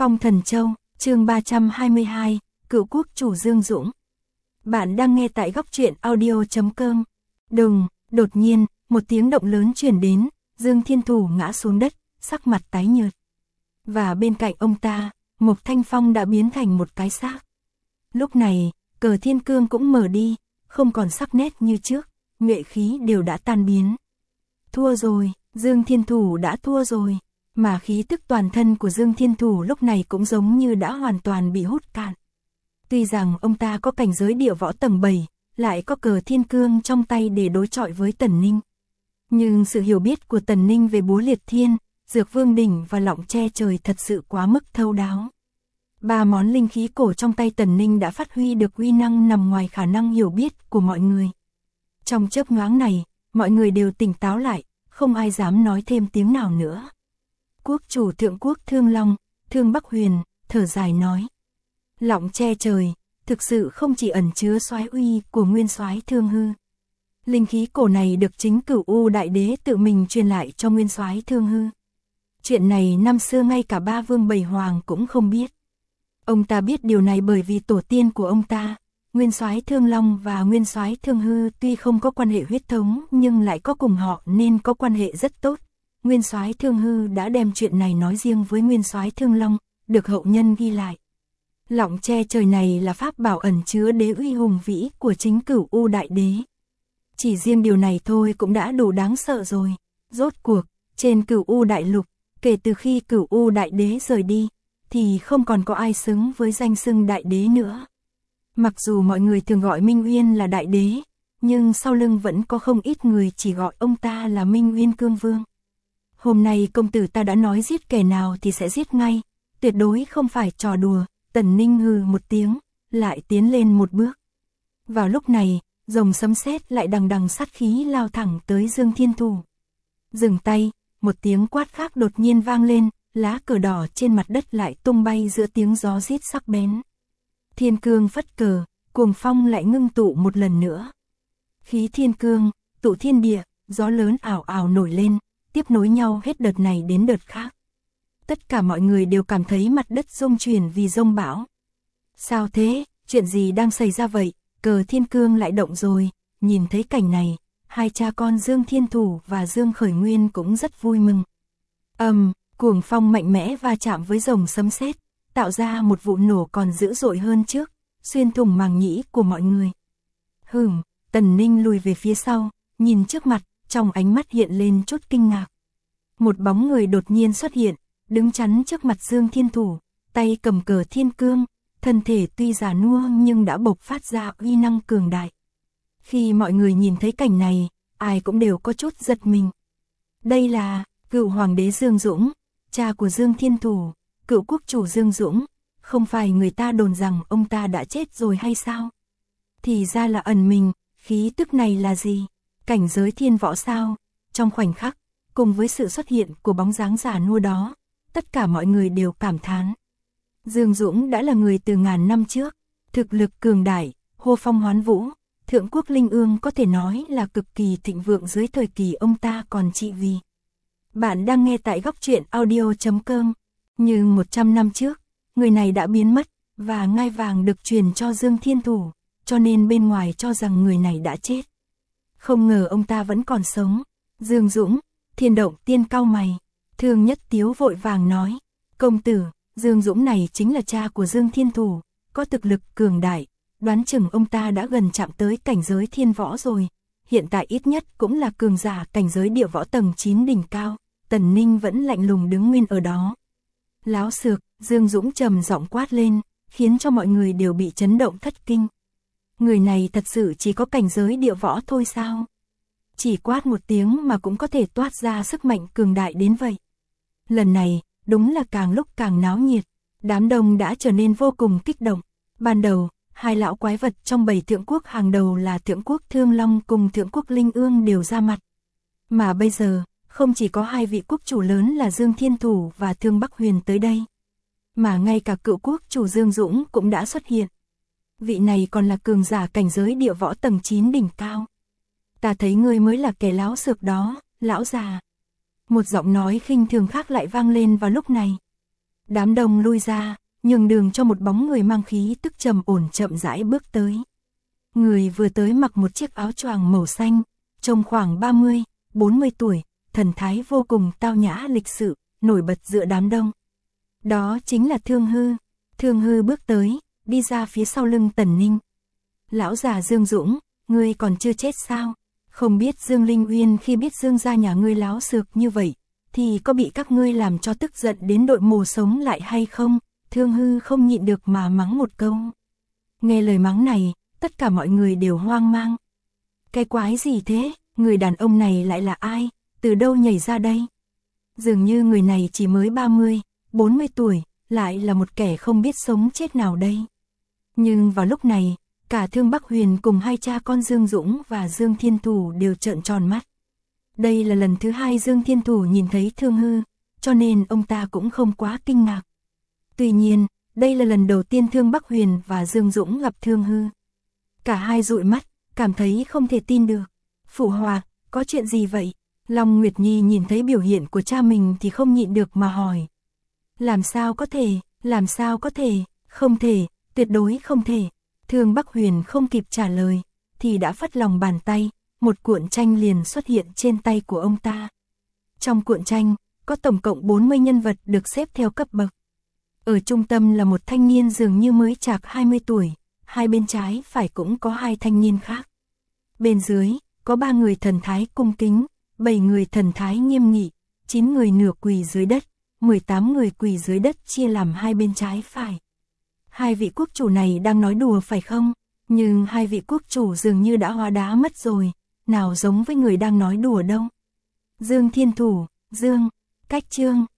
Phong Thần Châu, chương 322, Cựu Quốc chủ Dương Dũng. Bạn đang nghe tại góc truyện audio.com. Đột nhiên, một tiếng động lớn truyền đến, Dương Thiên Thủ ngã xuống đất, sắc mặt tái nhợt. Và bên cạnh ông ta, Mộc Thanh Phong đã biến thành một cái xác. Lúc này, cờ thiên cương cũng mở đi, không còn sắc nét như trước, nhuệ khí đều đã tan biến. Thua rồi, Dương Thiên Thủ đã thua rồi. Mà khí tức toàn thân của Dương Thiên Thủ lúc này cũng giống như đã hoàn toàn bị hút cạn. Tuy rằng ông ta có cảnh giới địa võ tầng 7, lại có cờ thiên cương trong tay để đối chọi với Tần Ninh. Nhưng sự hiểu biết của Tần Ninh về búa liệt thiên, dược vương đỉnh và lọng che trời thật sự quá mức thấu đáo. Ba món linh khí cổ trong tay Tần Ninh đã phát huy được uy năng nằm ngoài khả năng hiểu biết của mọi người. Trong chớp nhoáng này, mọi người đều tỉnh táo lại, không ai dám nói thêm tiếng nào nữa. Quốc chủ Thượng Quốc Thương Long, Thương Bắc Huyền, thở dài nói. Lọng che trời, thực sự không chỉ ẩn chứa soái uy của nguyên soái Thương Hư. Linh khí cổ này được chính Cửu U Đại Đế tự mình truyền lại cho nguyên soái Thương Hư. Chuyện này năm xưa ngay cả ba vương bảy hoàng cũng không biết. Ông ta biết điều này bởi vì tổ tiên của ông ta, nguyên soái Thương Long và nguyên soái Thương Hư tuy không có quan hệ huyết thống nhưng lại có cùng họ nên có quan hệ rất tốt. Nguyên soái Thương Hư đã đem chuyện này nói riêng với nguyên soái Thương Long, được hậu nhân ghi lại. Lọng che trời này là pháp bảo ẩn chứa đế uy hùng vĩ của chính Cửu U Đại Đế. Chỉ riêng điều này thôi cũng đã đủ đáng sợ rồi. Rốt cuộc, trên Cửu U Đại Lục, kể từ khi Cửu U Đại Đế rời đi, thì không còn có ai xứng với danh xưng Đại Đế nữa. Mặc dù mọi người thường gọi Minh Uyên là Đại Đế, nhưng sau lưng vẫn có không ít người chỉ gọi ông ta là Minh Uyên Cương Vương. Hôm nay công tử ta đã nói giết kẻ nào thì sẽ giết ngay, tuyệt đối không phải trò đùa. Tần Ninh hừ một tiếng, lại tiến lên một bước. Vào lúc này, rồng sấm sét lại đằng đằng sát khí lao thẳng tới Dương Thiên Thủ. Dừng tay, một tiếng quát khác đột nhiên vang lên, lá cờ đỏ trên mặt đất lại tung bay giữa tiếng gió rít sắc bén. Thiên cương phất cờ, cuồng phong lại ngưng tụ một lần nữa. Khí thiên cương, tụ thiên địa, gió lớn ảo ảo nổi lên, tiếp nối nhau hết đợt này đến đợt khác. Tất cả mọi người đều cảm thấy mặt đất rung chuyển vì giông bão. Sao thế, chuyện gì đang xảy ra vậy? Cờ thiên cương lại động rồi. Nhìn thấy cảnh này, hai cha con Dương Thiên Thủ và Dương Khởi Nguyên cũng rất vui mừng. Cuồng phong mạnh mẽ va chạm với rồng sấm sét, tạo ra một vụ nổ còn dữ dội hơn trước, xuyên thủng màng nhĩ của mọi người. Tần Ninh lùi về phía sau, nhìn trước mặt, trong ánh mắt hiện lên chút kinh ngạc. Một bóng người đột nhiên xuất hiện, đứng chắn trước mặt Dương Thiên Thủ, tay cầm cờ thiên cương, thân thể tuy già nua nhưng đã bộc phát ra uy năng cường đại. Khi mọi người nhìn thấy cảnh này, ai cũng đều có chút giật mình. Đây là Cựu Hoàng đế Dương Dũng, cha của Dương Thiên Thủ, Cựu Quốc chủ Dương Dũng, không phải người ta đồn rằng ông ta đã chết rồi hay sao? Thì ra là ẩn mình, khí tức này là gì? Cảnh giới thiên võ sao? Trong khoảnh khắc, cùng với sự xuất hiện của bóng dáng già nua đó, tất cả mọi người đều cảm thán. Dương Dũng đã là người từ ngàn năm trước, thực lực cường đại, hô phong hoán vũ, Thượng Quốc Linh Ương có thể nói là cực kỳ thịnh vượng dưới thời kỳ ông ta còn trị vì. Bạn đang nghe tại góc truyện audio.com. Nhưng 100 năm trước, người này đã biến mất, và ngai vàng được truyền cho Dương Thiên Thủ, cho nên bên ngoài cho rằng người này đã chết. Không ngờ ông ta vẫn còn sống. Dương Dũng, Thiên Động Tiên cau mày. Thương Nhất Tiếu vội vàng nói, công tử, Dương Dũng này chính là cha của Dương Thiên Thủ, có thực lực cường đại, đoán chừng ông ta đã gần chạm tới cảnh giới thiên võ rồi, hiện tại ít nhất cũng là cường giả cảnh giới địa võ tầng 9 đỉnh cao. Tần Ninh vẫn lạnh lùng đứng nguyên ở đó. Láo xược, Dương Dũng trầm giọng quát lên, khiến cho mọi người đều bị chấn động thất kinh. Người này thật sự chỉ có cảnh giới địa võ thôi sao? Chỉ quát một tiếng mà cũng có thể toát ra sức mạnh cường đại đến vậy. Lần này, đúng là càng lúc càng náo nhiệt, đám đông đã trở nên vô cùng kích động. Ban đầu, hai lão quái vật trong 7 thượng quốc hàng đầu là Thượng Quốc Thương Long cùng Thượng Quốc Linh Ương đều ra mặt. Mà bây giờ, không chỉ có hai vị quốc chủ lớn là Dương Thiên Thủ và Thương Bắc Huyền tới đây, mà ngay cả Cựu Quốc chủ Dương Dũng cũng đã xuất hiện. Vị này còn là cường giả cảnh giới địa võ tầng 9 đỉnh cao. Ta thấy ngươi mới là kẻ láo xược đó, lão già. Một giọng nói khinh thường khác lại vang lên vào lúc này. Đám đông lui ra, nhường đường cho một bóng người mang khí tức trầm ổn chậm rãi bước tới. Người vừa tới mặc một chiếc áo choàng màu xanh, trông khoảng 30, 40 tuổi, thần thái vô cùng tao nhã lịch sự, nổi bật giữa đám đông. Đó chính là Thương Hư. Thương Hư bước tới, đi ra phía sau lưng Tần Ninh. Lão già Dương Dũng, ngươi còn chưa chết sao? Không biết Dương Linh Uyên khi biết Dương gia nhà ngươi láo xược như vậy, thì có bị các ngươi làm cho tức giận đến đội mồ sống lại hay không? Thương Hư không nhịn được mà mắng một câu. Nghe lời mắng này, tất cả mọi người đều hoang mang. Cái quái gì thế? Người đàn ông này lại là ai? Từ đâu nhảy ra đây? Dường như người này chỉ mới 30, 40 tuổi, lại là một kẻ không biết sống chết nào đây. Nhưng vào lúc này, cả Thương Bắc Huyền cùng hai cha con Dương Dũng và Dương Thiên Thủ đều trợn tròn mắt. Đây là lần thứ hai Dương Thiên Thủ nhìn thấy Thương Hư, cho nên ông ta cũng không quá kinh ngạc. Tuy nhiên, đây là lần đầu tiên Thương Bắc Huyền và Dương Dũng gặp Thương Hư. Cả hai dụi mắt, cảm thấy không thể tin được. Phụ hoàng, có chuyện gì vậy? Long Nguyệt Nhi nhìn thấy biểu hiện của cha mình thì không nhịn được mà hỏi. Làm sao có thể, không thể, tuyệt đối không thể. Thương Bắc Huyền không kịp trả lời, thì đã phất lòng bàn tay, một cuộn tranh liền xuất hiện trên tay của ông ta. Trong cuộn tranh, có tổng cộng 40 nhân vật được xếp theo cấp bậc. Ở trung tâm là một thanh niên dường như mới chạc 20 tuổi, hai bên trái phải cũng có hai thanh niên khác. Bên dưới, có 3 người thần thái cung kính, 7 người thần thái nghiêm nghị, 9 người nửa quỳ dưới đất, 18 người quỳ dưới đất chia làm hai bên trái phải. Hai vị quốc chủ này đang nói đùa phải không? Nhưng hai vị quốc chủ dường như đã hóa đá mất rồi, nào giống với người đang nói đùa đâu. Dương Thiên Thủ, Dương, Cách Trương,